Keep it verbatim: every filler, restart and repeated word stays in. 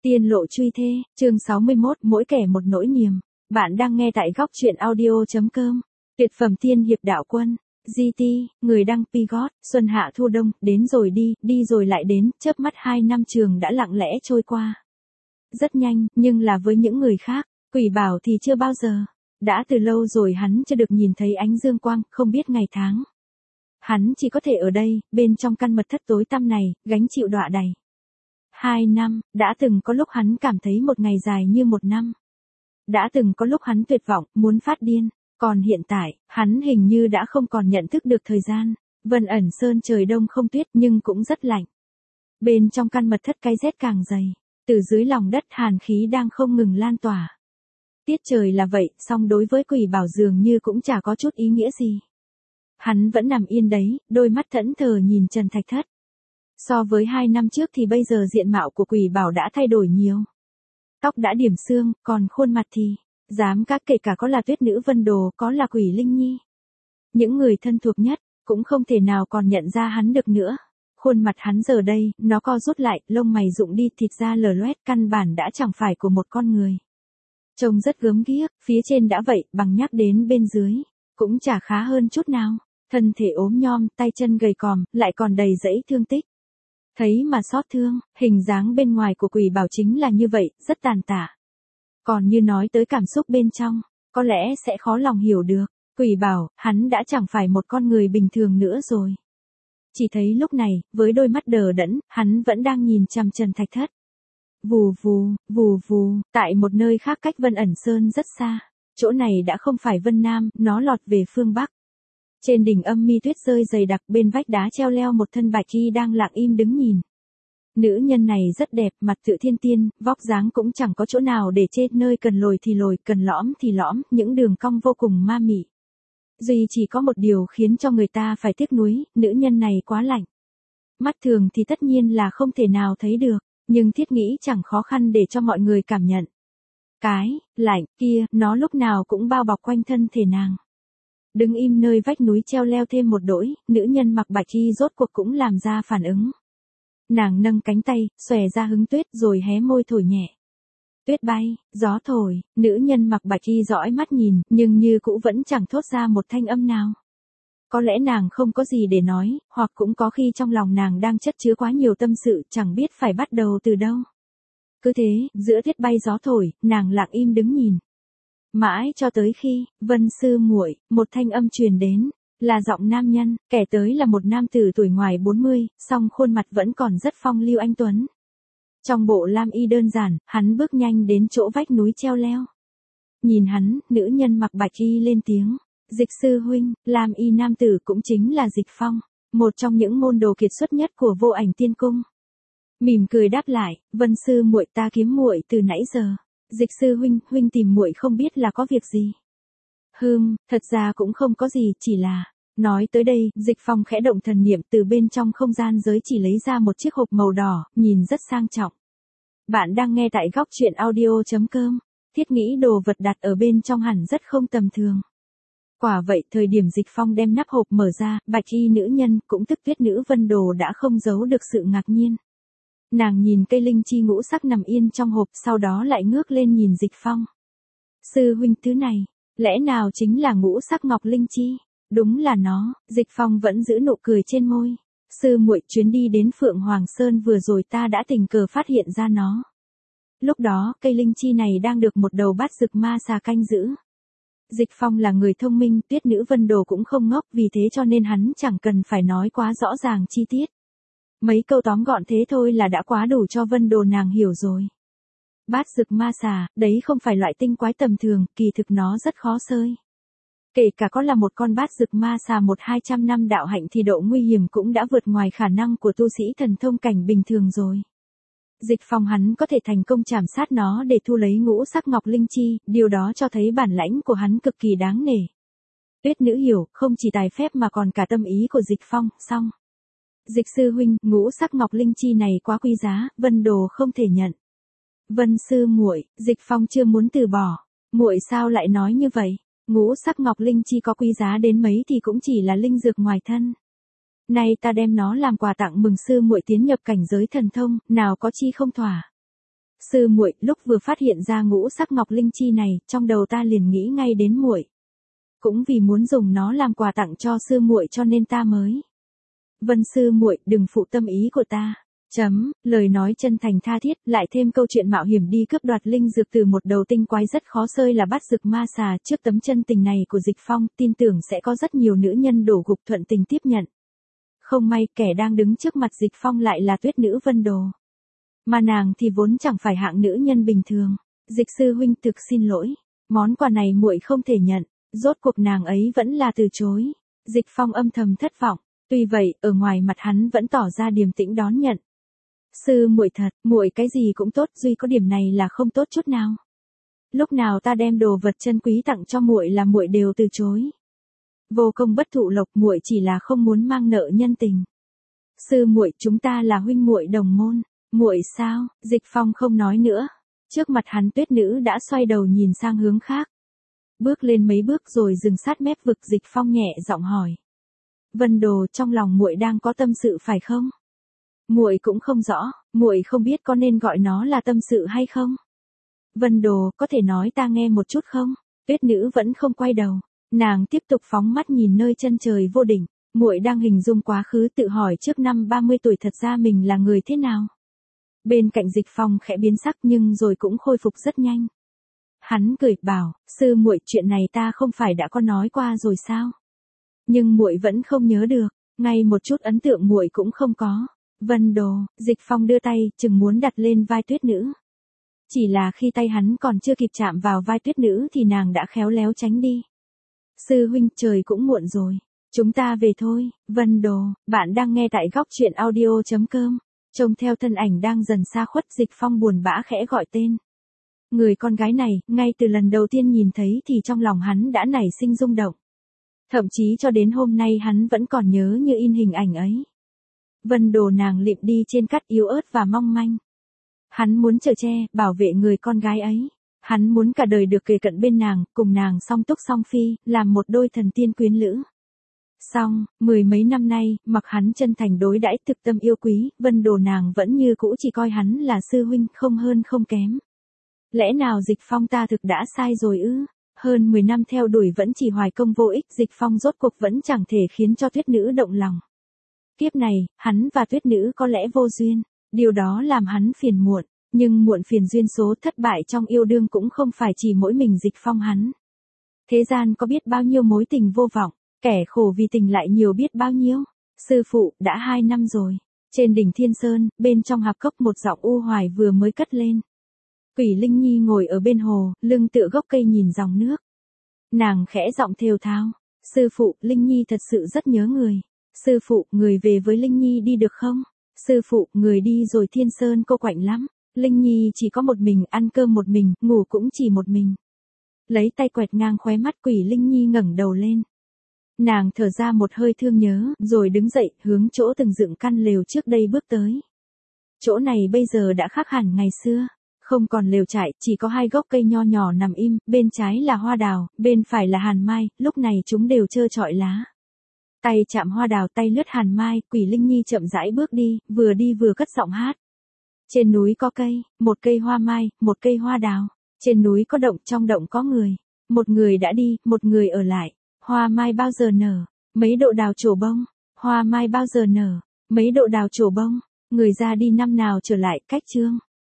Tiên lộ truy thê, chương sáu mươi mốt, mỗi kẻ một nỗi niềm. Bạn đang nghe tại góc truyện audio chấm com. Tuyệt phẩm tiên hiệp đạo quân. giê tê, người đăng Pigot, xuân hạ thu đông, đến rồi đi, đi rồi lại đến, chớp mắt hai năm trường đã lặng lẽ trôi qua. Rất nhanh, nhưng là với những người khác, Quỷ Bảo thì chưa bao giờ. Đã từ lâu rồi hắn chưa được nhìn thấy ánh dương quang, không biết ngày tháng. Hắn chỉ có thể ở đây, bên trong căn mật thất tối tăm này, gánh chịu đọa đầy. Hai năm, đã từng có lúc hắn cảm thấy một ngày dài như một năm. Đã từng có lúc hắn tuyệt vọng, muốn phát điên. Còn hiện tại, hắn hình như đã không còn nhận thức được thời gian. Vân ẩn sơn trời đông không tuyết nhưng cũng rất lạnh. Bên trong căn mật thất cái rét càng dày. Từ dưới lòng đất hàn khí đang không ngừng lan tỏa. Tiết trời là vậy, song đối với Quỷ Bảo dường như cũng chả có chút ý nghĩa gì. Hắn vẫn nằm yên đấy, đôi mắt thẫn thờ nhìn Trần Thạch Thất. So với hai năm trước thì bây giờ diện mạo của Quỷ Bảo đã thay đổi nhiều. Tóc đã điểm xương, còn khuôn mặt thì, dám các kể cả có là Tuyết Nữ Vân Đồ, có là Quỷ Linh Nhi. Những người thân thuộc nhất, cũng không thể nào còn nhận ra hắn được nữa. Khuôn mặt hắn giờ đây, nó co rút lại, lông mày rụng đi, thịt da lở loét, căn bản đã chẳng phải của một con người. Trông rất gớm ghiếc, phía trên đã vậy, bằng nhắc đến bên dưới, cũng chả khá hơn chút nào. Thân thể ốm nhom, tay chân gầy còm, lại còn đầy rẫy thương tích. Thấy mà xót thương, hình dáng bên ngoài của Quỷ Bảo chính là như vậy, rất tàn tạ. Còn như nói tới cảm xúc bên trong, có lẽ sẽ khó lòng hiểu được. Quỷ Bảo, hắn đã chẳng phải một con người bình thường nữa rồi. Chỉ thấy lúc này, với đôi mắt đờ đẫn, hắn vẫn đang nhìn chằm Trần Thạch Thất. Vù vù, vù vù, tại một nơi khác cách Vân ẩn sơn rất xa. Chỗ này đã không phải Vân Nam, nó lọt về phương Bắc. Trên đỉnh âm mi tuyết rơi dày đặc, bên vách đá treo leo một thân bạch y đang lặng im đứng nhìn. Nữ nhân này rất đẹp, mặt tựa thiên tiên, vóc dáng cũng chẳng có chỗ nào để chê, nơi cần lồi thì lồi, cần lõm thì lõm, những đường cong vô cùng ma mị. Duy chỉ có một điều khiến cho người ta phải tiếc nuối, nữ nhân này quá lạnh. Mắt thường thì tất nhiên là không thể nào thấy được, nhưng thiết nghĩ chẳng khó khăn để cho mọi người cảm nhận. Cái, lạnh, kia, nó lúc nào cũng bao bọc quanh thân thể nàng. Đứng im nơi vách núi treo leo thêm một đỗi, nữ nhân mặc bạch y rốt cuộc cũng làm ra phản ứng. Nàng nâng cánh tay, xòe ra hứng tuyết rồi hé môi thổi nhẹ. Tuyết bay, gió thổi, nữ nhân mặc bạch y dõi mắt nhìn, nhưng như cũ vẫn chẳng thốt ra một thanh âm nào. Có lẽ nàng không có gì để nói, hoặc cũng có khi trong lòng nàng đang chất chứa quá nhiều tâm sự, chẳng biết phải bắt đầu từ đâu. Cứ thế, giữa tuyết bay gió thổi, nàng lặng im đứng nhìn. Mãi cho tới khi, Vân sư muội, một thanh âm truyền đến, là giọng nam nhân, kẻ tới là một nam tử tuổi ngoài bốn mươi, song khuôn mặt vẫn còn rất phong lưu anh tuấn. Trong bộ lam y đơn giản, hắn bước nhanh đến chỗ vách núi treo leo. Nhìn hắn, nữ nhân mặc bạch y lên tiếng, Dịch sư huynh, lam y nam tử cũng chính là Dịch Phong, một trong những môn đồ kiệt xuất nhất của Vô Ảnh Tiên Cung. Mỉm cười đáp lại, Vân sư muội, ta kiếm muội từ nãy giờ. Dịch sư huynh, huynh tìm muội không biết là có việc gì. Hừm, thật ra cũng không có gì, chỉ là... Nói tới đây, Dịch Phong khẽ động thần niệm, từ bên trong không gian giới chỉ lấy ra một chiếc hộp màu đỏ, nhìn rất sang trọng. Bạn đang nghe tại góc truyện audio chấm com. Thiết nghĩ đồ vật đặt ở bên trong hẳn rất không tầm thường. Quả vậy, thời điểm Dịch Phong đem nắp hộp mở ra, bạch y nữ nhân, cũng tức Tuyết Nữ Vân Đồ đã không giấu được sự ngạc nhiên. Nàng nhìn cây linh chi ngũ sắc nằm yên trong hộp, sau đó lại ngước lên nhìn Dịch Phong. Sư huynh, thứ này, lẽ nào chính là ngũ sắc ngọc linh chi? Đúng là nó. Dịch Phong vẫn giữ nụ cười trên môi. Sư muội, chuyến đi đến Phượng Hoàng Sơn vừa rồi ta đã tình cờ phát hiện ra nó. Lúc đó, cây linh chi này đang được một đầu bát dực ma xà canh giữ. Dịch Phong là người thông minh, Tuyết Nữ Vân Đồ cũng không ngốc, vì thế cho nên hắn chẳng cần phải nói quá rõ ràng chi tiết. Mấy câu tóm gọn thế thôi là đã quá đủ cho Vân Đồ nàng hiểu rồi. Bát dực ma xà, đấy không phải loại tinh quái tầm thường, kỳ thực nó rất khó sơi. Kể cả có là một con bát dực ma xà một hai trăm năm đạo hạnh thì độ nguy hiểm cũng đã vượt ngoài khả năng của tu sĩ thần thông cảnh bình thường rồi. Dịch Phong hắn có thể thành công chảm sát nó để thu lấy ngũ sắc ngọc linh chi, điều đó cho thấy bản lãnh của hắn cực kỳ đáng nể. Tuyết Nữ hiểu, không chỉ tài phép mà còn cả tâm ý của Dịch Phong, xong. Dịch sư huynh, ngũ sắc ngọc linh chi này quá quý giá, Vân Đồ không thể nhận. Vân sư muội, Dịch Phong chưa muốn từ bỏ. Muội sao lại nói như vậy? Ngũ sắc ngọc linh chi có quý giá đến mấy thì cũng chỉ là linh dược ngoài thân. Nay ta đem nó làm quà tặng mừng sư muội tiến nhập cảnh giới thần thông, nào có chi không thỏa. Sư muội, lúc vừa phát hiện ra ngũ sắc ngọc linh chi này, trong đầu ta liền nghĩ ngay đến muội. Cũng vì muốn dùng nó làm quà tặng cho sư muội cho nên ta mới. Vân sư muội, đừng phụ tâm ý của ta. Chấm, lời nói chân thành tha thiết, lại thêm câu chuyện mạo hiểm đi cướp đoạt linh dược từ một đầu tinh quái rất khó xơi là bắt dược ma xà. Trước tấm chân tình này của Dịch Phong, tin tưởng sẽ có rất nhiều nữ nhân đổ gục thuận tình tiếp nhận. Không may, kẻ đang đứng trước mặt Dịch Phong lại là tuyết nữ Vân Đồ. Mà nàng thì vốn chẳng phải hạng nữ nhân bình thường. Dịch sư huynh thực xin lỗi, món quà này muội không thể nhận. Rốt cuộc nàng ấy vẫn là từ chối. Dịch Phong âm thầm thất vọng. Tuy vậy, ở ngoài mặt hắn vẫn tỏ ra điềm tĩnh đón nhận. Sư muội thật, muội cái gì cũng tốt, duy có điểm này là không tốt chút nào. Lúc nào ta đem đồ vật chân quý tặng cho muội là muội đều từ chối. Vô công bất thụ lộc, muội chỉ là không muốn mang nợ nhân tình. Sư muội, chúng ta là huynh muội đồng môn. Muội sao? Dịch Phong không nói nữa. Trước mặt hắn tuyết nữ đã xoay đầu nhìn sang hướng khác. Bước lên mấy bước rồi dừng sát mép vực. Dịch Phong nhẹ giọng hỏi. Vân Đồ, trong lòng muội đang có tâm sự phải không? Muội cũng không rõ, muội không biết có nên gọi nó là tâm sự hay không. Vân Đồ, có thể nói ta nghe một chút không? Tuyết nữ vẫn không quay đầu, nàng tiếp tục phóng mắt nhìn nơi chân trời vô đỉnh. Muội đang hình dung quá khứ, tự hỏi trước năm ba mươi tuổi thật ra mình là người thế nào. Bên cạnh Dịch Phong khẽ biến sắc nhưng rồi cũng khôi phục rất nhanh. Hắn cười bảo, sư muội, chuyện này ta không phải đã có nói qua rồi sao? Nhưng muội vẫn không nhớ được, ngay một chút ấn tượng muội cũng không có. Vân Đồ, Dịch Phong đưa tay, chừng muốn đặt lên vai tuyết nữ. Chỉ là khi tay hắn còn chưa kịp chạm vào vai tuyết nữ thì nàng đã khéo léo tránh đi. Sư huynh, trời cũng muộn rồi, chúng ta về thôi. Vân Đồ, bạn đang nghe tại góc truyện audio chấm com. Trông theo thân ảnh đang dần xa khuất, Dịch Phong buồn bã khẽ gọi tên. Người con gái này, ngay từ lần đầu tiên nhìn thấy thì trong lòng hắn đã nảy sinh rung động. Thậm chí cho đến hôm nay hắn vẫn còn nhớ như in hình ảnh ấy. Vân Đồ, nàng lịm đi trên cát yếu ớt và mong manh. Hắn muốn chở che, bảo vệ người con gái ấy. Hắn muốn cả đời được kề cận bên nàng, cùng nàng song túc song phi, làm một đôi thần tiên quyến lữ. Xong, mười mấy năm nay, mặc hắn chân thành đối đãi thực tâm yêu quý, Vân Đồ nàng vẫn như cũ chỉ coi hắn là sư huynh, không hơn không kém. Lẽ nào Dịch Phong ta thực đã sai rồi ư? Hơn mười năm theo đuổi vẫn chỉ hoài công vô ích, Dịch Phong rốt cuộc vẫn chẳng thể khiến cho tuyết nữ động lòng. Kiếp này, hắn và tuyết nữ có lẽ vô duyên, điều đó làm hắn phiền muộn, nhưng muộn phiền duyên số thất bại trong yêu đương cũng không phải chỉ mỗi mình Dịch Phong hắn. Thế gian có biết bao nhiêu mối tình vô vọng, kẻ khổ vì tình lại nhiều biết bao nhiêu. Sư phụ, đã hai năm rồi. Trên đỉnh Thiên Sơn, bên trong hạp cốc một giọng u hoài vừa mới cất lên. Quỷ Linh Nhi ngồi ở bên hồ, lưng tựa gốc cây nhìn dòng nước. Nàng khẽ giọng thều thào. Sư phụ, Linh Nhi thật sự rất nhớ người. Sư phụ, người về với Linh Nhi đi được không? Sư phụ, người đi rồi Thiên Sơn cô quạnh lắm. Linh Nhi chỉ có một mình, ăn cơm một mình, ngủ cũng chỉ một mình. Lấy tay quẹt ngang khóe mắt, Quỷ Linh Nhi ngẩng đầu lên. Nàng thở ra một hơi thương nhớ, rồi đứng dậy, hướng chỗ từng dựng căn lều trước đây bước tới. Chỗ này bây giờ đã khác hẳn ngày xưa. Không còn lều trại, chỉ có hai gốc cây nho nhỏ nằm im, bên trái là hoa đào, bên phải là hàn mai, lúc này chúng đều trơ trọi lá. Tay chạm hoa đào, tay lướt hàn mai, Quỷ Linh Nhi chậm rãi bước đi, vừa đi vừa cất giọng hát. Trên núi có cây, một cây hoa mai, một cây hoa đào. Trên núi có động, trong động có người. Một người đã đi, một người ở lại. Hoa mai bao giờ nở? Mấy độ đào trổ bông. Hoa mai bao giờ nở? Mấy độ đào trổ bông. Người ra đi năm nào trở lại, cách chương.